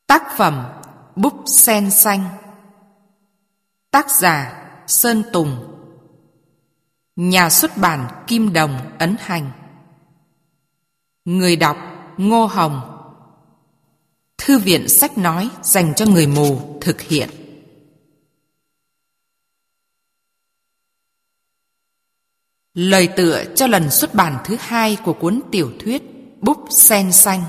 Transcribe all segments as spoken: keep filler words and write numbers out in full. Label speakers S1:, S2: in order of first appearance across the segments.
S1: Tác phẩm Búp sen xanh. Tác giả Sơn Tùng. Nhà xuất bản Kim Đồng ấn hành. Người đọc Ngô Hồng. Thư viện sách nói dành cho người mù thực hiện. Lời tựa cho lần xuất bản thứ hai của cuốn tiểu thuyết Búp sen xanh.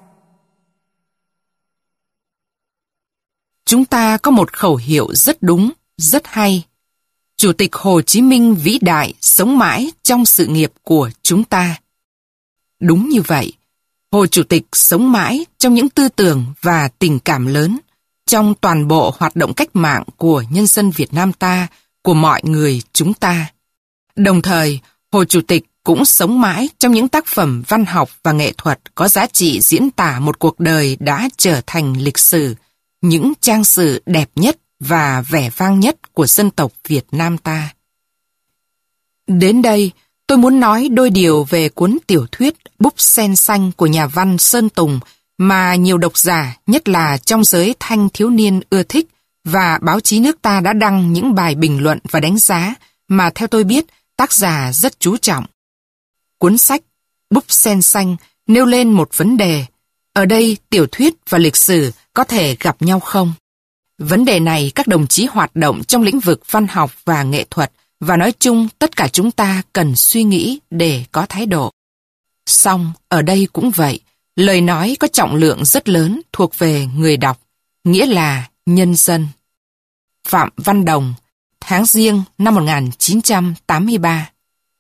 S1: Chúng ta có một khẩu hiệu rất đúng, rất hay. Chủ tịch Hồ Chí Minh vĩ đại sống mãi trong sự nghiệp của chúng ta. Đúng như vậy, Hồ Chủ tịch sống mãi trong những tư tưởng và tình cảm lớn, trong toàn bộ hoạt động cách mạng của nhân dân Việt Nam ta, của mọi người chúng ta. Đồng thời, Hồ Chủ tịch cũng sống mãi trong những tác phẩm văn học và nghệ thuật có giá trị diễn tả một cuộc đời đã trở thành lịch sử, những trang sử đẹp nhất và vẻ vang nhất của dân tộc Việt Nam ta. Đến đây, tôi muốn nói đôi điều về cuốn tiểu thuyết Búp sen xanh của nhà văn Sơn Tùng mà nhiều độc giả, nhất là trong giới thanh thiếu niên ưa thích, và báo chí nước ta đã đăng những bài bình luận và đánh giá mà theo tôi biết tác giả rất chú trọng. Cuốn sách Búp sen xanh nêu lên một vấn đề: ở đây tiểu thuyết và lịch sử có thể gặp nhau không? Vấn đề này các đồng chí hoạt động trong lĩnh vực văn học và nghệ thuật, và nói chung tất cả chúng ta cần suy nghĩ để có thái độ. Song ở đây cũng vậy, lời nói có trọng lượng rất lớn thuộc về người đọc, nghĩa là nhân dân. Phạm Văn Đồng, tháng Giêng năm một nghìn chín trăm tám mươi ba.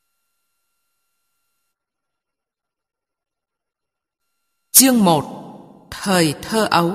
S1: Chương một. Thời thơ ấu.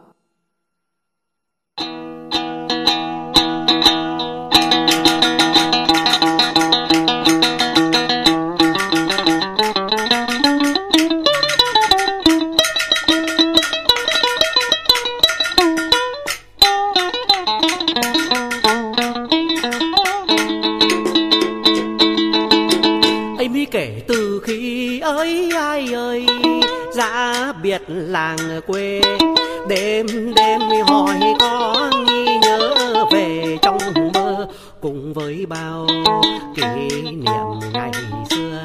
S2: Kể từ khi ơi ai ơi ra biệt làng quê, đêm đêm hỏi có nghi nhớ về trong mơ, cùng với bao kỷ niệm ngày xưa.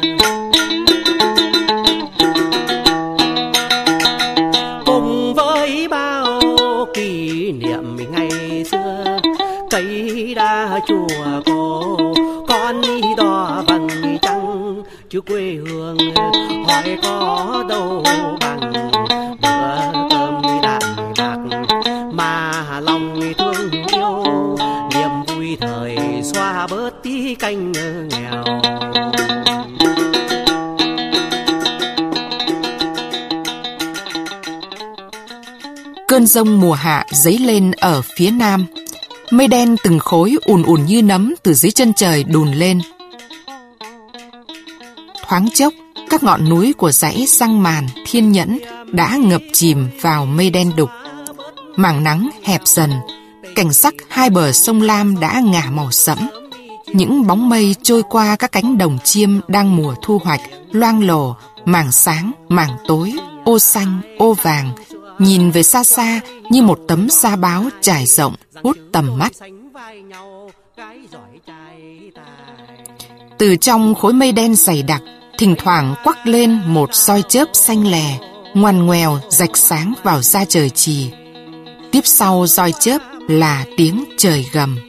S2: Cùng với bao kỷ niệm ngày xưa, cây đa chùa cổ con đò vầng trăng, chứ quê hương hỏi có đâu bằng bữa cơm đạm bạc, mà lòng thương yêu niềm vui thời xoa bớt tí canh nghèo.
S1: Cơn giông mùa hạ dấy lên ở phía nam. Mây đen từng khối ùn ùn như nấm từ dưới chân trời đùn lên. Thoáng chốc, các ngọn núi của dãy Răng Màn, Thiên Nhẫn đã ngập chìm vào mây đen đục. Mảng nắng hẹp dần, cảnh sắc hai bờ sông Lam đã ngả màu sẫm. Những bóng mây trôi qua các cánh đồng chiêm đang mùa thu hoạch, loang lổ, mảng sáng, mảng tối, ô xanh, ô vàng, nhìn về xa xa như một tấm sa báo trải rộng, hút tầm mắt. Từ trong khối mây đen dày đặc, thỉnh thoảng quắc lên một soi chớp xanh lè, ngoằn ngoèo rạch sáng vào da trời chì. Tiếp sau soi chớp là tiếng trời gầm.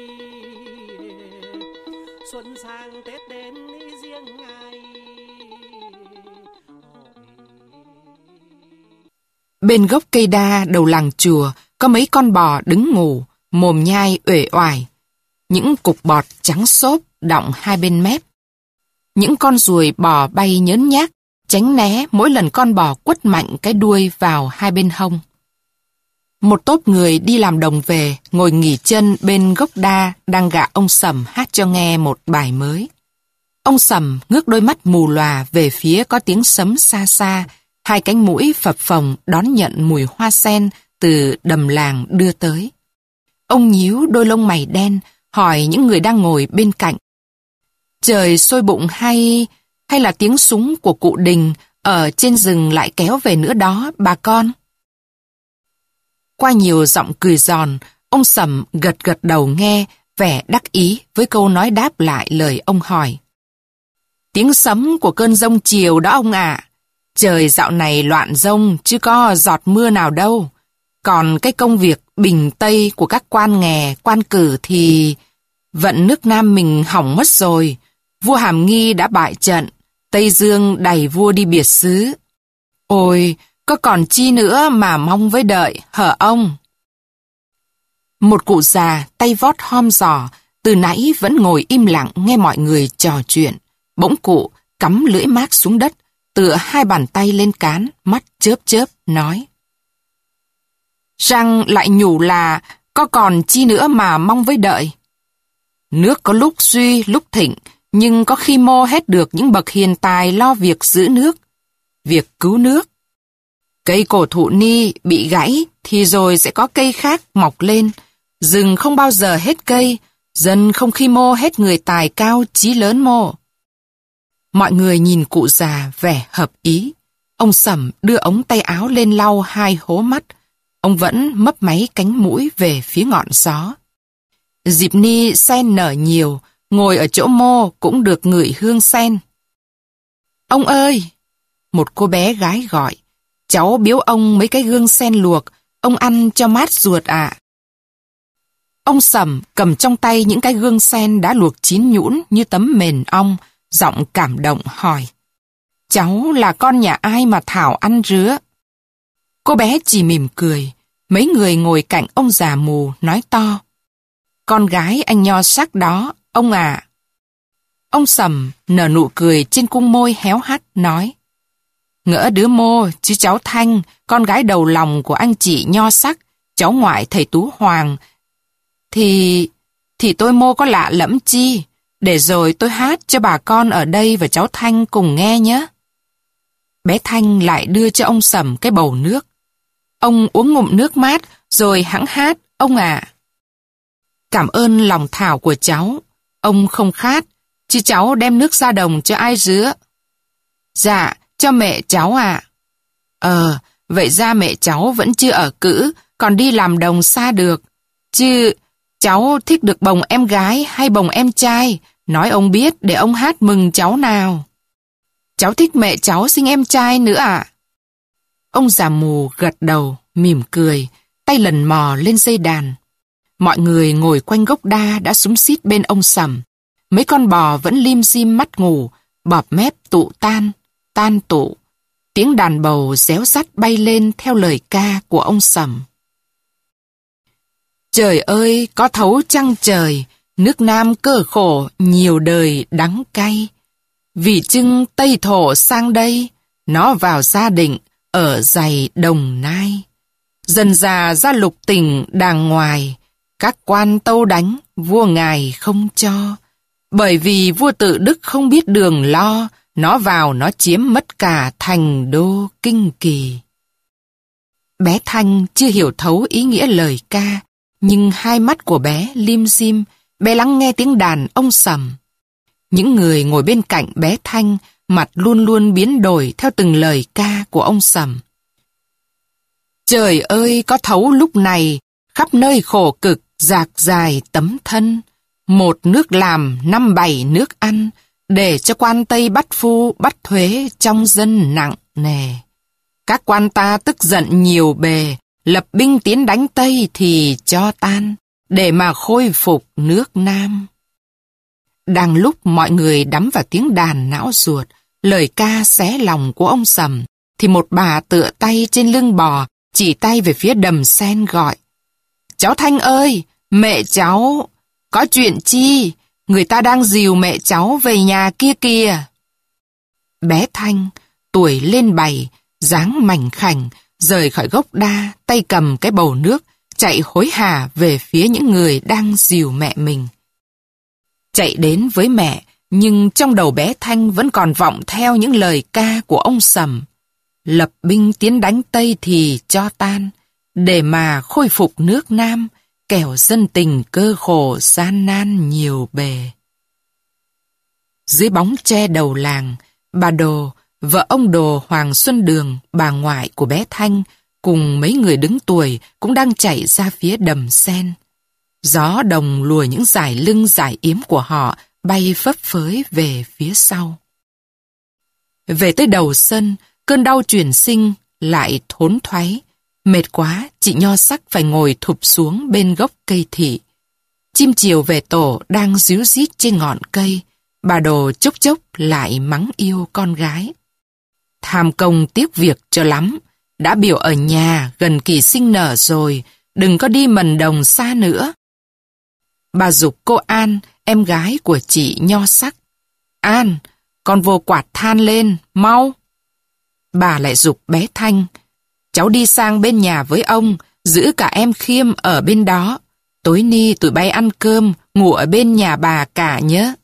S1: Bên gốc cây đa đầu làng chùa có mấy con bò đứng ngủ, mồm nhai uể oải. Những cục bọt trắng xốp đọng hai bên mép. Những con ruồi bò bay nhớn nhác, tránh né mỗi lần con bò quất mạnh cái đuôi vào hai bên hông. Một tốp người đi làm đồng về, ngồi nghỉ chân bên gốc đa đang gạ ông Sầm hát cho nghe một bài mới. Ông Sầm ngước đôi mắt mù lòa về phía có tiếng sấm xa xa, hai cánh mũi phập phồng đón nhận mùi hoa sen từ đầm làng đưa tới. Ông nhíu đôi lông mày đen, hỏi những người đang ngồi bên cạnh: trời sôi bụng hay hay là tiếng súng của cụ Đình ở trên rừng lại kéo về nữa đó bà con? qua nhiều giọng cười giòn, ông Sầm gật gật đầu nghe, vẻ đắc ý với câu nói đáp lại lời ông hỏi. Tiếng sấm của cơn giông chiều đó ông ạ. Trời dạo này loạn giông chứ có giọt mưa nào đâu. Còn cái công việc bình tây của các quan nghè, quan cử thì... Vận nước Nam mình hỏng mất rồi. Vua Hàm Nghi đã bại trận, Tây Dương đày vua đi biệt xứ. Ôi, có còn chi nữa mà mong với đợi, hở ông? Một cụ già tay vót hom giò, từ nãy vẫn ngồi im lặng nghe mọi người trò chuyện. Bỗng cụ cắm lưỡi mác xuống đất, tựa hai bàn tay lên cán, mắt chớp chớp, nói. Răng lại nhủ là có còn chi nữa mà mong với đợi. Nước có lúc suy, lúc thịnh, nhưng có khi mô hết được những bậc hiền tài lo việc giữ nước, việc cứu nước. Cây cổ thụ ni bị gãy thì rồi sẽ có cây khác mọc lên. Rừng không bao giờ hết cây, dân không khi mô hết người tài cao chí lớn mô. Mọi người nhìn cụ già vẻ hợp ý. Ông Sầm đưa ống tay áo lên lau hai hố mắt. Ông vẫn mấp máy cánh mũi về phía ngọn gió. Dịp ni sen nở nhiều, ngồi ở chỗ mô cũng được ngửi hương sen. Ông ơi! Một cô bé gái gọi. Cháu biếu ông mấy cái gương sen luộc, ông ăn cho mát ruột ạ. Ông Sầm cầm trong tay những cái gương sen đã luộc chín nhũn như tấm mền ong, giọng cảm động hỏi. Cháu là con nhà ai mà Thảo ăn rứa? Cô bé chỉ mỉm cười. Mấy người ngồi cạnh ông già mù nói to. Con gái anh Nho Sắc đó, ông à. Ông Sầm nở nụ cười trên cung môi héo hắt nói. Ngỡ đứa mô chứ cháu Thanh, con gái đầu lòng của anh chị Nho Sắc, cháu ngoại thầy Tú Hoàng. Thì... thì tôi mô có lạ lẫm chi, để rồi tôi hát cho bà con ở đây và cháu Thanh cùng nghe nhé. Bé Thanh lại đưa cho ông Sầm cái bầu nước. Ông uống ngụm nước mát rồi hẵng hát, ông ạ. Cảm ơn lòng thảo của cháu, ông không khát, chứ cháu đem nước ra đồng cho ai rứa. Dạ, cho mẹ cháu ạ. Ờ, vậy ra mẹ cháu vẫn chưa ở cữ, còn đi làm đồng xa được. Chứ cháu thích được bồng em gái hay bồng em trai, nói ông biết để ông hát mừng cháu nào. Cháu thích mẹ cháu sinh em trai nữa ạ. Ông già mù gật đầu, mỉm cười, tay lần mò lên dây đàn. Mọi người ngồi quanh gốc đa đã xúm xít bên ông Sầm. Mấy con bò vẫn lim dim mắt ngủ, bọp mép tụ tan, tan tụ. Tiếng đàn bầu réo rắt bay lên theo lời ca của ông Sầm. Trời ơi, có thấu trăng trời, nước Nam cơ khổ nhiều đời đắng cay. Vì chưng Tây Thổ sang đây, nó vào gia định ở dày Đồng Nai. Dần già ra lục tình đàng ngoài, các quan tâu đánh, vua ngài không cho. Bởi vì vua tự đức không biết đường lo, nó vào nó chiếm mất cả thành đô Kinh Kỳ. Bé Thanh chưa hiểu thấu ý nghĩa lời ca, nhưng hai mắt của bé lim dim, bé lắng nghe tiếng đàn ông Sầm. Những người ngồi bên cạnh bé Thanh, mặt luôn luôn biến đổi theo từng lời ca của ông Sầm. Trời ơi, có thấu lúc này, khắp nơi khổ cực, dạc dài tấm thân. Một nước làm, năm bảy nước ăn, để cho quan Tây bắt phu, bắt thuế trong dân nặng nề. Các quan ta tức giận nhiều bề, lập binh tiến đánh Tây thì cho tan, để mà khôi phục nước Nam. Đang lúc mọi người đắm vào tiếng đàn não ruột, lời ca xé lòng của ông Sầm, thì một bà tựa tay trên lưng bò, chỉ tay về phía đầm sen gọi. Cháu Thanh ơi, mẹ cháu, có chuyện chi? Người ta đang dìu mẹ cháu về nhà kia kìa. Bé Thanh, tuổi lên bảy, dáng mảnh khảnh, rời khỏi gốc đa, tay cầm cái bầu nước, chạy hối hả về phía những người đang dìu mẹ mình. Chạy đến với mẹ, nhưng trong đầu bé Thanh vẫn còn vọng theo những lời ca của ông Sầm. Lập binh tiến đánh Tây thì cho tan, để mà khôi phục nước Nam, kẻo dân tình cơ khổ gian nan nhiều bề. Dưới bóng tre đầu làng, bà Đồ, vợ ông Đồ Hoàng Xuân Đường, bà ngoại của bé Thanh, cùng mấy người đứng tuổi cũng đang chạy ra phía đầm sen. Gió đồng lùa những dải lưng dải yếm của họ bay phấp phới về phía sau. Về tới đầu sân, cơn đau chuyển sinh lại thốn thoái. Mệt quá, chị Nho Sắc phải ngồi thụp xuống bên gốc cây thị. Chim chiều về tổ đang ríu rít trên ngọn cây. Bà Đồ chốc chốc lại mắng yêu con gái. Tham công tiếc việc cho lắm. Đã biểu ở nhà gần kỳ sinh nở rồi, đừng có đi mần đồng xa nữa. Bà giục cô An, em gái của chị Nho Sắc. An, con vô quạt than lên, mau. Bà lại giục bé Thanh. Cháu đi sang bên nhà với ông, giữ cả em Khiêm ở bên đó. Tối ni tụi bay ăn cơm, ngủ ở bên nhà bà cả nhé.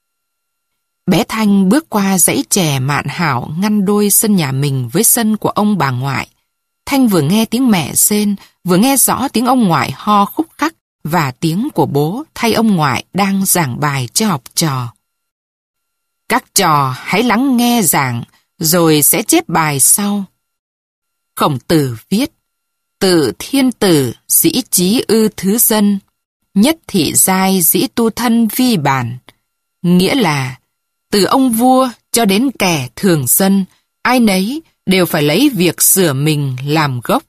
S1: Bé Thanh bước qua dãy chè mạn hảo ngăn đôi sân nhà mình với sân của ông bà ngoại. Thanh vừa nghe tiếng mẹ rên, vừa nghe rõ tiếng ông ngoại ho khúc khắc và tiếng của bố thay ông ngoại đang giảng bài cho học trò. Các trò hãy lắng nghe giảng, rồi sẽ chép bài sau. Khổng Tử viết, tự thiên tử dĩ trí ư thứ dân, nhất thị giai dĩ tu thân vi bản. Nghĩa là, từ ông vua cho đến kẻ thường dân, ai nấy đều phải lấy việc sửa mình làm gốc.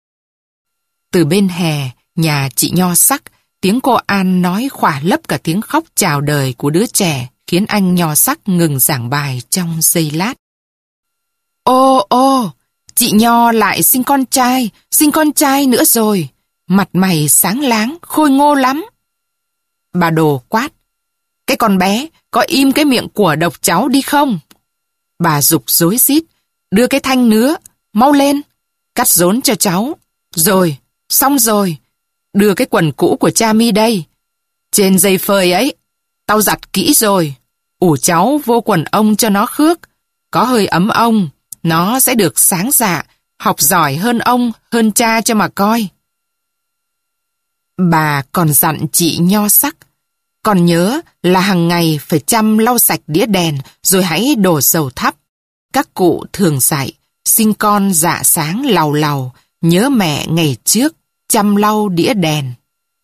S1: Từ bên hè, nhà chị Nho Sắc, tiếng cô An nói khỏa lấp cả tiếng khóc chào đời của đứa trẻ, khiến anh Nho Sắc ngừng giảng bài trong giây lát. Ô ô, chị Nho lại sinh con trai, sinh con trai nữa rồi. Mặt mày sáng láng, khôi ngô lắm. Bà Đồ quát. Cái con bé, có im cái miệng của độc cháu đi không? Bà giục rối rít. Đưa cái thanh nứa, mau lên. Cắt rốn cho cháu. Rồi, xong rồi. Đưa cái quần cũ của cha mi đây. Trên dây phơi ấy, tao giặt kỹ rồi. Ủ cháu vô quần ông cho nó khước. Có hơi ấm ông, nó sẽ được sáng dạ, học giỏi hơn ông, hơn cha cho mà coi. Bà còn dặn chị Nho Sắc. Còn nhớ là hàng ngày phải chăm lau sạch đĩa đèn rồi hãy đổ dầu thắp. Các cụ thường dạy, sinh con dạ sáng làu làu, nhớ mẹ ngày trước, chăm lau đĩa đèn.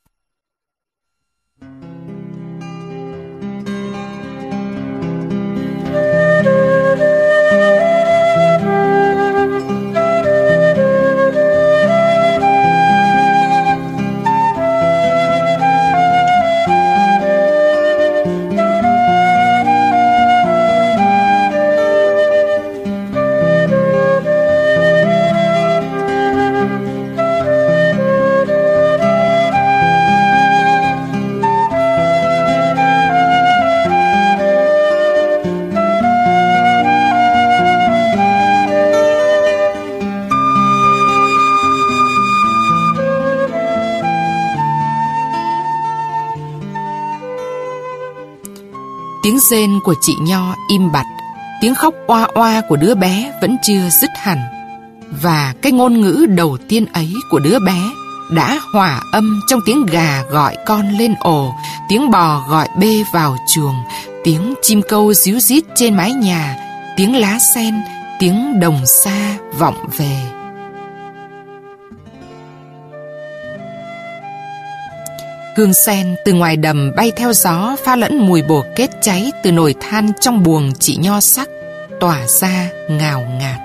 S1: Tiếng rên của chị Nho im bặt, tiếng khóc oa oa của đứa bé vẫn chưa dứt hẳn. Và cái ngôn ngữ đầu tiên ấy của đứa bé đã hòa âm trong tiếng gà gọi con lên ổ, tiếng bò gọi bê vào chuồng, tiếng chim câu ríu rít trên mái nhà, tiếng lá sen, tiếng đồng xa vọng về. Hương sen từ ngoài đầm bay theo gió pha lẫn mùi bồ kết cháy từ nồi than trong buồng chị Nho Sắc, tỏa ra ngào ngạt.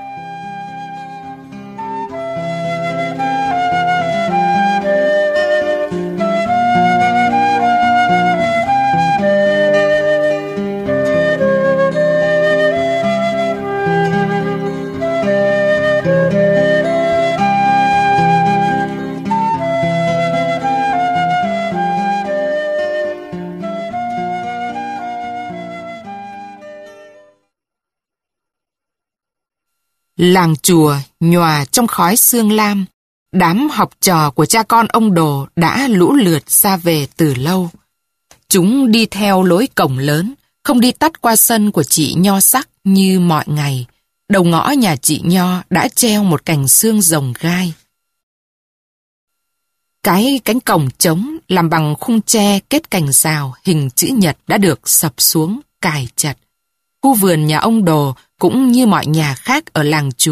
S1: Làng chùa nhòa trong khói sương lam, đám học trò của cha con ông Đồ đã lũ lượt ra về từ lâu. Chúng đi theo lối cổng lớn, không đi tắt qua sân của chị Nho Sắc như mọi ngày. Đầu ngõ nhà chị Nho đã treo một cành xương rồng gai. Cái cánh cổng trống làm bằng khung tre kết cành rào hình chữ nhật đã được sập xuống, cài chặt. Khu vườn nhà ông Đồ cũng như mọi nhà khác ở làng chùa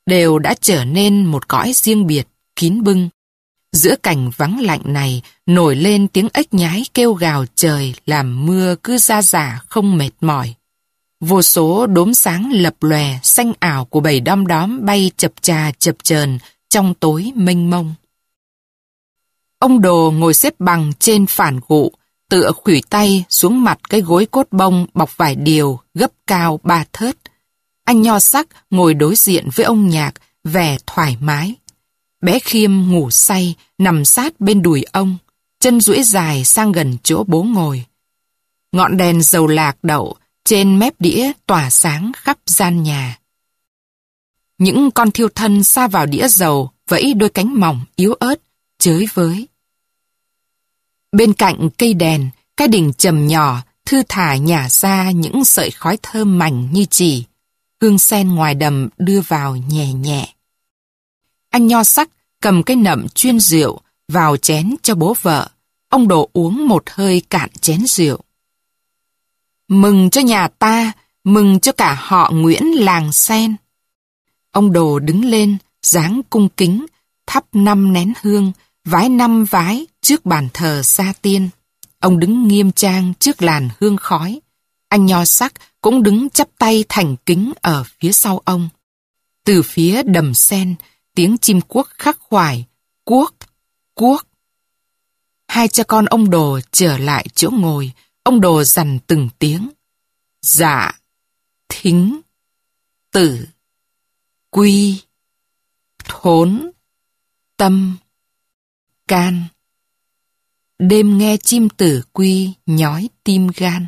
S1: đều đã trở nên một cõi riêng biệt, kín bưng. Giữa cảnh vắng lạnh này, nổi lên tiếng ếch nhái kêu gào trời làm mưa cứ ra rả không mệt mỏi. Vô số đốm sáng lập lòe xanh ảo của bầy đom đóm bay chập chà chập chờn trong tối mênh mông. Ông Đồ ngồi xếp bằng trên phản gụ, tựa khuỷu tay xuống mặt cái gối cốt bông bọc vải điều gấp cao ba thớt. Anh Nho Sắc ngồi đối diện với ông Nhạc, vẻ thoải mái. Bé Khiêm ngủ say, nằm sát bên đùi ông, chân duỗi dài sang gần chỗ bố ngồi. Ngọn đèn dầu lạc đậu trên mép đĩa tỏa sáng khắp gian nhà. Những con thiêu thân sa vào đĩa dầu vẫy đôi cánh mỏng yếu ớt, chới với. Bên cạnh cây đèn, cái đình trầm nhỏ thư thả nhả ra những sợi khói thơm mảnh như chỉ. Hương sen ngoài đầm đưa vào nhẹ nhẹ. Anh Nho Sắc cầm cái nậm chuyên rượu vào chén cho bố vợ. Ông Đồ uống một hơi cạn chén rượu. Mừng cho nhà ta, mừng cho cả họ Nguyễn làng Sen. Ông Đồ đứng lên, dáng cung kính, thắp năm nén hương, vái năm vái trước bàn thờ gia tiên. Ông đứng nghiêm trang trước làn hương khói. Anh Nho Sắc cũng đứng chắp tay thành kính ở phía sau ông. Từ phía đầm sen, tiếng chim cuốc khắc khoải, cuốc, cuốc. Hai cha con ông Đồ trở lại chỗ ngồi, ông Đồ dằn từng tiếng. Dạ, thính, tử, quy, thốn, tâm, can. Đêm nghe chim tử quy nhói tim gan.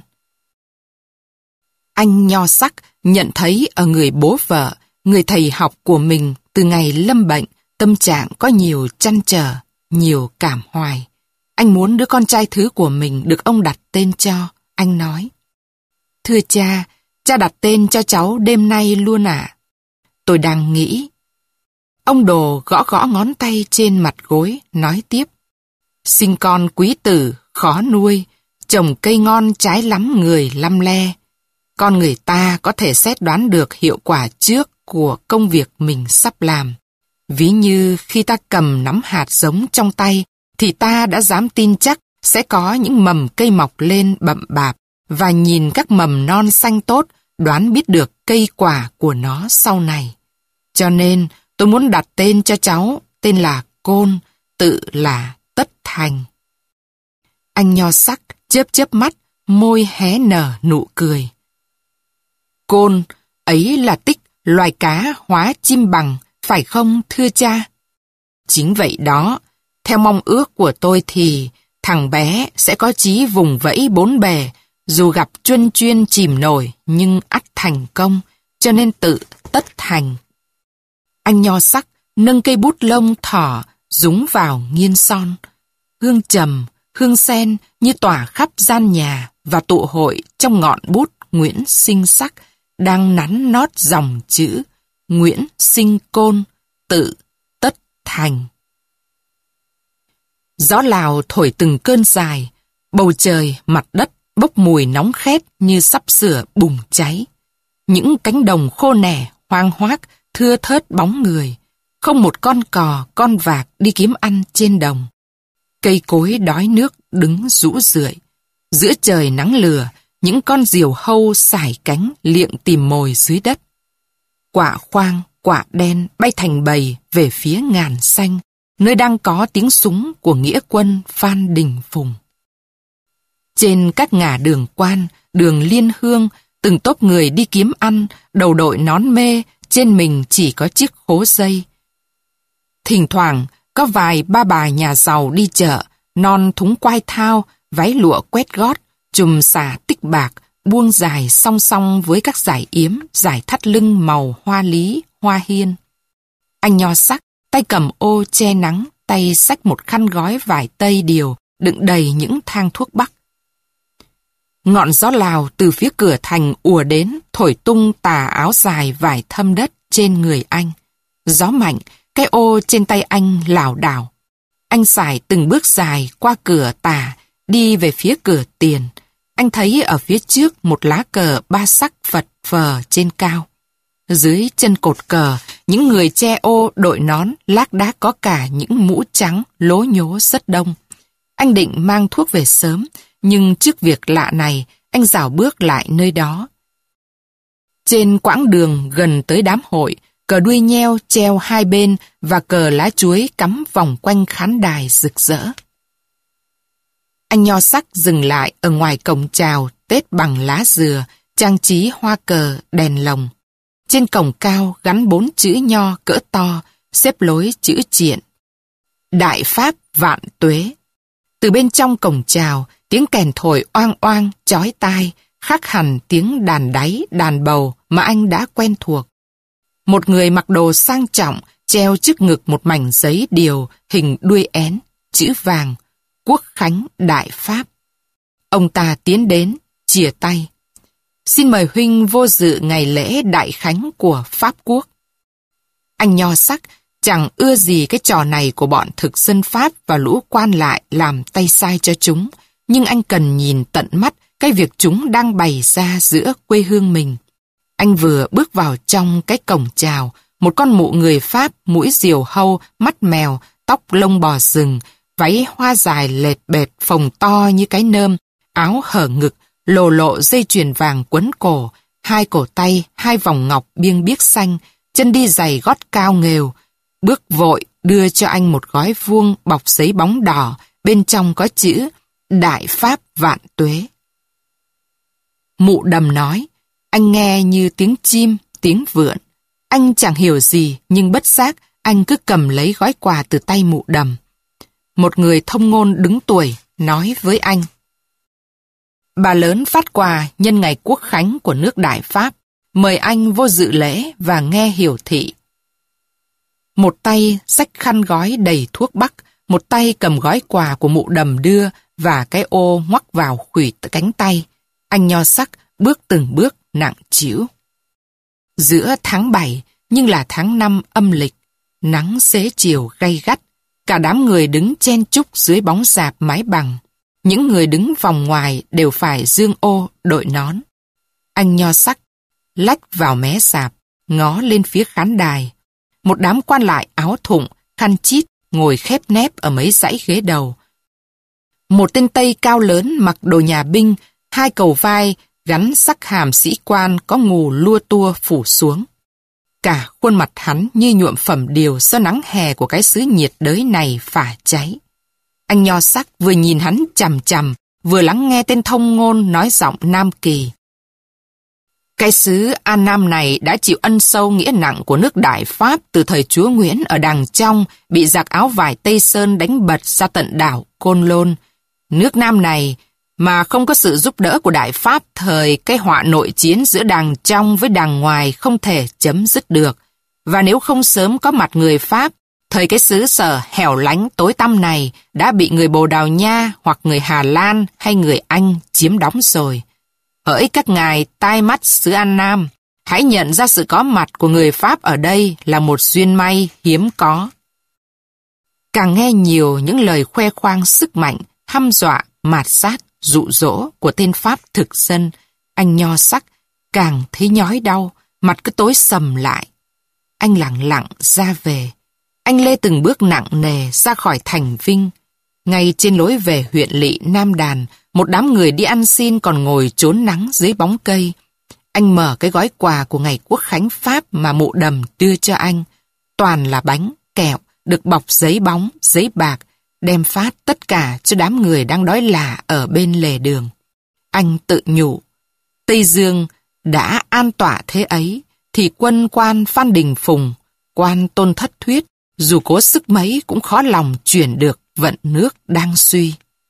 S1: Anh Nho Sắc nhận thấy ở người bố vợ, người thầy học của mình từ ngày lâm bệnh, tâm trạng có nhiều trăn trở, nhiều cảm hoài. Anh muốn đứa con trai thứ của mình được ông đặt tên cho. Anh nói: Thưa cha, cha đặt tên cho cháu đêm nay luôn ạ. À? Tôi đang nghĩ. Ông Đồ gõ gõ ngón tay trên mặt gối, nói tiếp: Sinh con quý tử, khó nuôi, trồng cây ngon trái lắm người lăm le. Con người ta có thể xét đoán được hiệu quả trước của công việc mình sắp làm. Ví như khi ta cầm nắm hạt giống trong tay, thì ta đã dám tin chắc sẽ có những mầm cây mọc lên bậm bạp, và nhìn các mầm non xanh tốt, đoán biết được cây quả của nó sau này. Cho nên, tôi muốn đặt tên cho cháu, tên là Côn, tự là Tất Thành. Anh Nho Sắc chớp chớp mắt, môi hé nở nụ cười. Côn, ấy là tích loài cá hóa chim bằng, phải không thưa cha? Chính vậy đó, theo mong ước của tôi thì thằng bé sẽ có chí vùng vẫy bốn bề, dù gặp chuyên chuyên chìm nổi nhưng ắt thành công, cho nên tự Tất Thành. Anh Nho Sắc nâng cây bút lông thỏ dúng vào nghiên son. Hương trầm, hương sen như tỏa khắp gian nhà và tụ hội trong ngọn bút Nguyễn Sinh Sắc đang nắn nót dòng chữ Nguyễn Sinh Côn, tự Tất Thành. Gió Lào thổi từng cơn dài, bầu trời, mặt đất bốc mùi nóng khét như sắp sửa bùng cháy. Những cánh đồng khô nẻ, hoang hoác, thưa thớt bóng người, không một con cò, con vạc đi kiếm ăn trên đồng. Cây cối đói nước đứng rũ rượi. Giữa trời nắng lửa, những con diều hâu sải cánh liệng tìm mồi dưới đất. Quạ khoang, quạ đen bay thành bầy về phía ngàn xanh, nơi đang có tiếng súng của nghĩa quân Phan Đình Phùng. Trên các ngả đường Quan, đường Liên Hương, từng tốp người đi kiếm ăn, đầu đội nón mê, trên mình chỉ có chiếc khố dây. Thỉnh thoảng, có vài ba bà nhà giàu đi chợ, non thúng quai thao, váy lụa quét gót, chùm xà tích bạc, buông dài song song với các dải yếm, dải thắt lưng màu hoa lý, hoa hiên. Anh Nho Sắc, tay cầm ô che nắng, tay xách một khăn gói vải tây điều, đựng đầy những thang thuốc bắc. Ngọn gió Lào từ phía cửa thành ùa đến, thổi tung tà áo dài vải thâm đất trên người anh. Gió mạnh, cái ô trên tay anh lảo đảo. Anh sải từng bước dài qua cửa tà, đi về phía cửa tiền. Anh thấy ở phía trước một lá cờ ba sắc phật phờ trên cao. Dưới chân cột cờ, những người che ô đội nón, lác đác có cả những mũ trắng lố nhố rất đông. Anh định mang thuốc về sớm, nhưng trước việc lạ này, anh rảo bước lại nơi đó. Trên quãng đường gần tới đám hội, cờ đuôi nheo treo hai bên và cờ lá chuối cắm vòng quanh khán đài rực rỡ. Anh nho sắc dừng lại ở ngoài cổng chào Tết bằng lá dừa, trang trí hoa cờ, đèn lồng. Trên cổng cao gắn bốn chữ nho cỡ to, xếp lối chữ triện. Đại Pháp vạn tuế. Từ bên trong cổng chào, tiếng kèn thổi oang oang, chói tai, khác hẳn tiếng đàn đáy, đàn bầu mà anh đã quen thuộc. Một người mặc đồ sang trọng, treo trước ngực một mảnh giấy điều hình đuôi én, chữ vàng, Quốc Khánh Đại Pháp. Ông ta tiến đến, chìa tay. Xin mời huynh vô dự ngày lễ Đại Khánh của Pháp Quốc. Anh nho sắc chẳng ưa gì cái trò này của bọn thực dân Pháp và lũ quan lại làm tay sai cho chúng, nhưng anh cần nhìn tận mắt cái việc chúng đang bày ra giữa quê hương mình. Anh vừa bước vào trong cái cổng chào, một con mụ người Pháp, mũi diều hâu, mắt mèo, tóc lông bò rừng, váy hoa dài lệch bệt, phồng to như cái nơm, áo hở ngực, lồ lộ dây chuyền vàng quấn cổ, hai cổ tay, hai vòng ngọc biêng biếc xanh, chân đi giày gót cao nghều, bước vội đưa cho anh một gói vuông bọc giấy bóng đỏ, bên trong có chữ Đại Pháp vạn tuế. Mụ đầm nói, anh nghe như tiếng chim, tiếng vượn. Anh chẳng hiểu gì, nhưng bất giác anh cứ cầm lấy gói quà từ tay mụ đầm. Một người thông ngôn đứng tuổi nói với anh, bà lớn phát quà nhân ngày Quốc Khánh của nước Đại Pháp, mời anh vô dự lễ và nghe hiểu thị. Một tay xách khăn gói đầy thuốc bắc, một tay cầm gói quà của mụ đầm đưa và cái ô ngoắc vào khuỷu cánh tay. Anh nho sắc bước từng bước nặng trĩu. Giữa tháng bảy, nhưng là tháng năm âm lịch, nắng xế chiều gay gắt, cả đám người đứng chen chúc dưới bóng rạp mái bằng. Những người đứng vòng ngoài đều phải dương ô đội nón. Anh nho sắc lách vào mé rạp, ngó lên phía khán đài. Một đám quan lại áo thụng, khăn chít ngồi khép nép ở mấy dãy ghế đầu. Một tên Tây cao lớn mặc đồ nhà binh, hai cầu vai gắn sắc hàm sĩ quan có ngù lua tua phủ xuống. Cả khuôn mặt hắn như nhuộm phẩm điều do nắng hè của cái xứ nhiệt đới này phả cháy. Anh nho sắc vừa nhìn hắn chằm chằm, vừa lắng nghe tên thông ngôn nói giọng Nam Kỳ. Cái xứ An Nam này đã chịu ân sâu nghĩa nặng của nước Đại Pháp từ thời chúa Nguyễn ở đằng trong, bị giặc áo vải Tây Sơn đánh bật ra tận đảo Côn Lôn. Nước Nam này mà không có sự giúp đỡ của Đại Pháp thời cái họa nội chiến giữa đằng trong với đằng ngoài không thể chấm dứt được. Và nếu không sớm có mặt người Pháp, thời cái xứ sở hẻo lánh tối tăm này đã bị người Bồ Đào Nha hoặc người Hà Lan hay người Anh chiếm đóng rồi. Hỡi các ngài tai mắt xứ An Nam, hãy nhận ra sự có mặt của người Pháp ở đây là một duyên may hiếm có. Càng nghe nhiều những lời khoe khoang sức mạnh, hăm dọa, mạt sát, dụ dỗ của tên Pháp thực dân, anh nho sắc càng thấy nhói đau, mặt cứ tối sầm lại. Anh lặng lặng ra về. Anh lê từng bước nặng nề ra khỏi thành Vinh. Ngay trên lối về huyện lỵ Nam Đàn, một đám người đi ăn xin còn ngồi trốn nắng dưới bóng cây. Anh mở cái gói quà của ngày Quốc Khánh Pháp mà mụ đầm đưa cho anh. Toàn là bánh, kẹo, được bọc giấy bóng, giấy bạc, đem phát tất cả cho đám người đang đói lả ở bên lề đường. Anh tự nhủ, Tây Dương đã an tọa thế ấy, thì quân quan Phan Đình Phùng, quan Tôn Thất Thuyết, dù cố sức mấy cũng khó lòng chuyển được vận nước đang suy.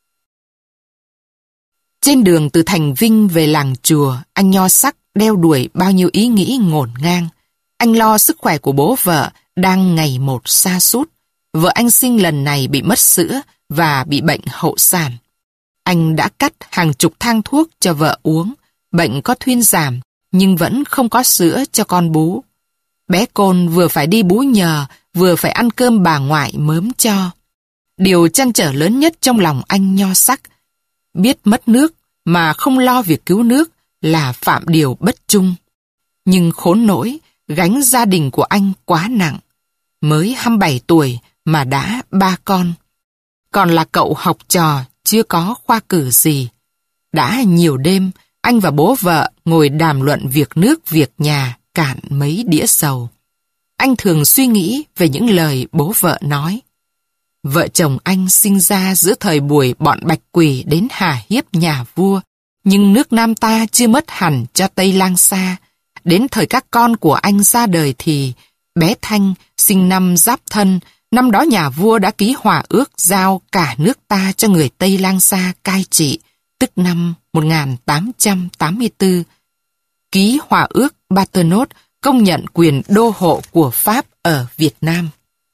S1: Trên đường từ thành Vinh về làng chùa, anh nho sắc đeo đuổi bao nhiêu ý nghĩ ngổn ngang. Anh lo sức khỏe của bố vợ đang ngày một sa sút. Vợ anh sinh lần này bị mất sữa và bị bệnh hậu sản. Anh đã cắt hàng chục thang thuốc cho vợ uống, bệnh có thuyên giảm, nhưng vẫn không có sữa cho con bú. Bé Côn vừa phải đi bú nhờ, vừa phải ăn cơm bà ngoại mớm cho. Điều trăn trở lớn nhất trong lòng anh nho sắc, biết mất nước mà không lo việc cứu nước là phạm điều bất trung. Nhưng khốn nỗi, gánh gia đình của anh quá nặng. Mới hai mươi bảy tuổi mà đã ba con. Còn là cậu học trò, chưa có khoa cử gì. Đã nhiều đêm, anh và bố vợ ngồi đàm luận việc nước việc nhà, cạn mấy đĩa sầu. Anh thường suy nghĩ về những lời bố vợ nói. Vợ chồng anh sinh ra giữa thời buổi bọn bạch quỷ đến hà hiếp nhà vua, nhưng nước Nam ta chưa mất hẳn cho Tây Lang Sa. Đến thời các con của anh ra đời thì bé Thanh sinh năm Giáp Thân, năm đó nhà vua đã ký hòa ước giao cả nước ta cho người Tây Lang Sa cai trị, tức năm một nghìn tám trăm tám mươi tư. Ký hòa ước Paternotte công nhận quyền đô hộ của Pháp ở Việt Nam.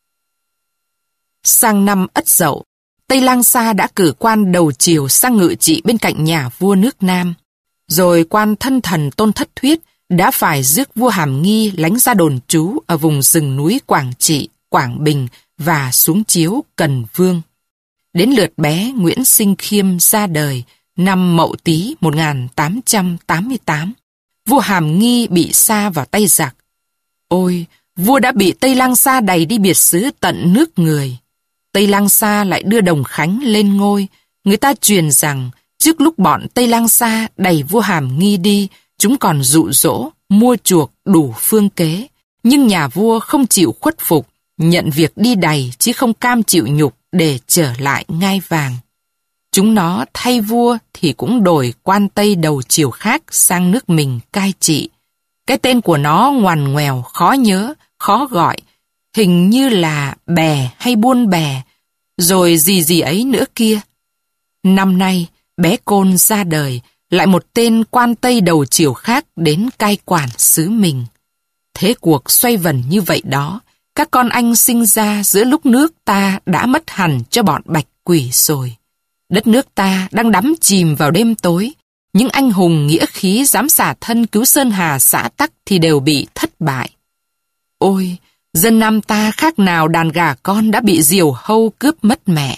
S1: Sang năm Ất Dậu, Tây Lang Sa đã cử quan đầu triều sang ngự trị bên cạnh nhà vua nước Nam. Rồi quan thân thần Tôn Thất Thuyết đã phải rước vua Hàm Nghi lánh ra đồn trú ở vùng rừng núi Quảng Trị, Quảng Bình và xuống chiếu Cần Vương. Đến lượt bé Nguyễn Sinh Khiêm ra đời năm Mậu Tý một nghìn tám trăm tám mươi tám. Vua Hàm Nghi bị sa vào tay giặc. Ôi, vua đã bị Tây Lang Sa đày đi biệt xứ tận nước người. Tây Lang Sa lại đưa Đồng Khánh lên ngôi. Người ta truyền rằng trước lúc bọn Tây Lang Sa đày vua Hàm Nghi đi, chúng còn dụ dỗ, mua chuộc đủ phương kế. Nhưng nhà vua không chịu khuất phục, nhận việc đi đày chứ không cam chịu nhục để trở lại ngai vàng. Chúng nó thay vua thì cũng đổi quan Tây đầu triều khác sang nước mình cai trị. Cái tên của nó ngoằn ngoèo, khó nhớ, khó gọi, hình như là bè hay buôn bè, rồi gì gì ấy nữa kia. Năm nay, bé Côn ra đời, lại một tên quan Tây đầu triều khác đến cai quản xứ mình. Thế cuộc xoay vần như vậy đó, các con anh sinh ra giữa lúc nước ta đã mất hẳn cho bọn bạch quỷ rồi. Đất nước ta đang đắm chìm vào đêm tối, những anh hùng nghĩa khí dám xả thân cứu Sơn Hà xã Tắc thì đều bị thất bại. Ôi, dân Nam ta khác nào đàn gà con đã bị diều hâu cướp mất mẹ.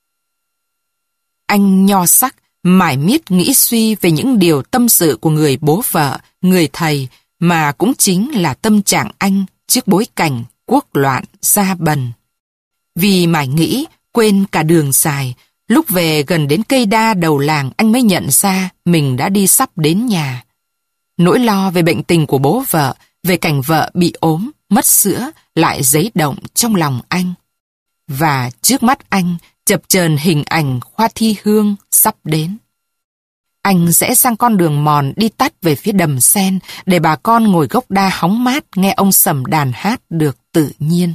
S1: Anh nho sắc, mải miết nghĩ suy về những điều tâm sự của người bố vợ, người thầy, mà cũng chính là tâm trạng anh trước bối cảnh quốc loạn gia bần. Vì mải nghĩ, quên cả đường dài, lúc về gần đến cây đa đầu làng anh mới nhận ra mình đã đi sắp đến nhà. Nỗi lo về bệnh tình của bố vợ, về cảnh vợ bị ốm, mất sữa lại dấy động trong lòng anh. Và trước mắt anh chập chờn hình ảnh Khoa Thi Hương sắp đến. Anh rẽ sang con đường mòn đi tắt về phía đầm sen để bà con ngồi gốc đa hóng mát nghe ông Sầm đàn hát được tự nhiên.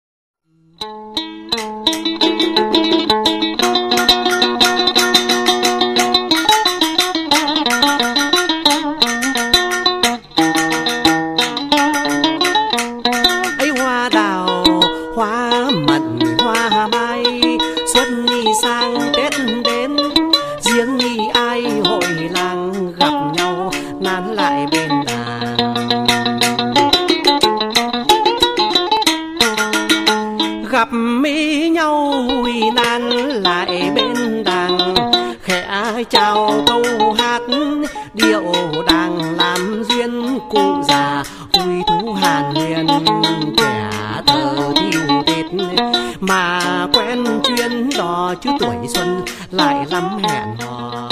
S2: Ấy hoa đào, hoa mận, hoa mai, xuân đi sang Tết đến, riêng đi ai hội làng gặp nhau nán lại bên đàn. Gặp mỹ nhau nán lại bên đàn, khẽ chào câu hát điệu đàng làm duyên cụ già vui thú hàn huyền. Kẻ thơ thiêu tết mà quen chuyên đò chứ tuổi xuân lại lắm hẹn hò.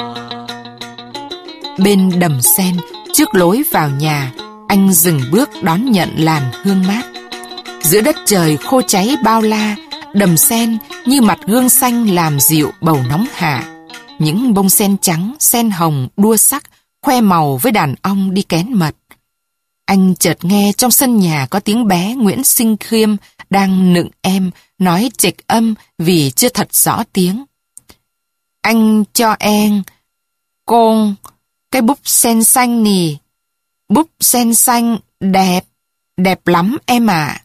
S1: Bên đầm sen, trước lối vào nhà, anh dừng bước đón nhận làn hương mát. Giữa đất trời khô cháy bao la, đầm sen như mặt gương xanh làm dịu bầu nóng hạ. Những bông sen trắng, sen hồng đua sắc, khoe màu với đàn ong đi kén mật. Anh chợt nghe trong sân nhà có tiếng bé Nguyễn Sinh Khiêm đang nựng em, nói chệch âm vì chưa thật rõ tiếng. Anh cho em, con, cái búp sen xanh nì. Búp sen xanh đẹp, đẹp lắm em ạ.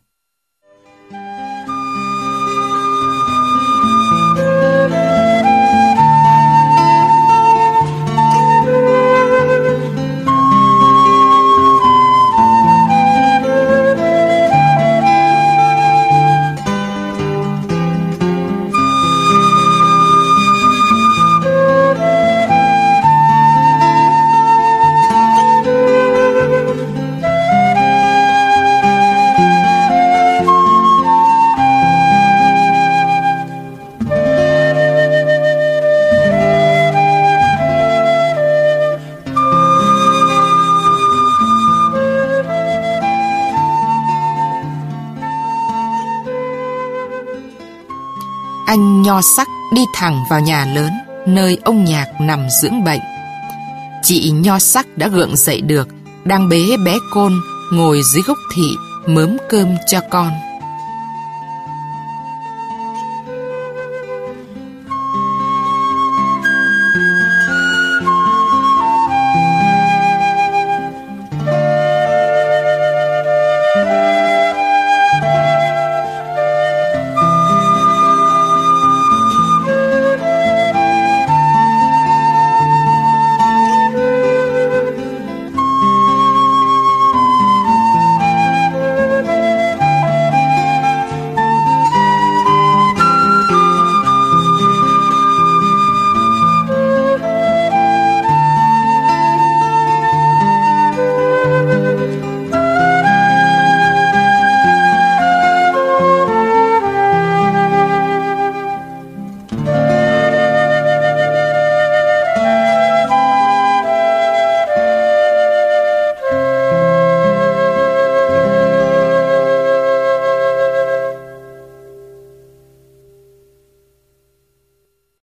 S1: anh Nho Sắc đi thẳng vào nhà lớn, nơi ông Nhạc nằm dưỡng bệnh. Chị Nho Sắc đã gượng dậy được, đang bế bé Côn ngồi dưới gốc thị mớm cơm cho con.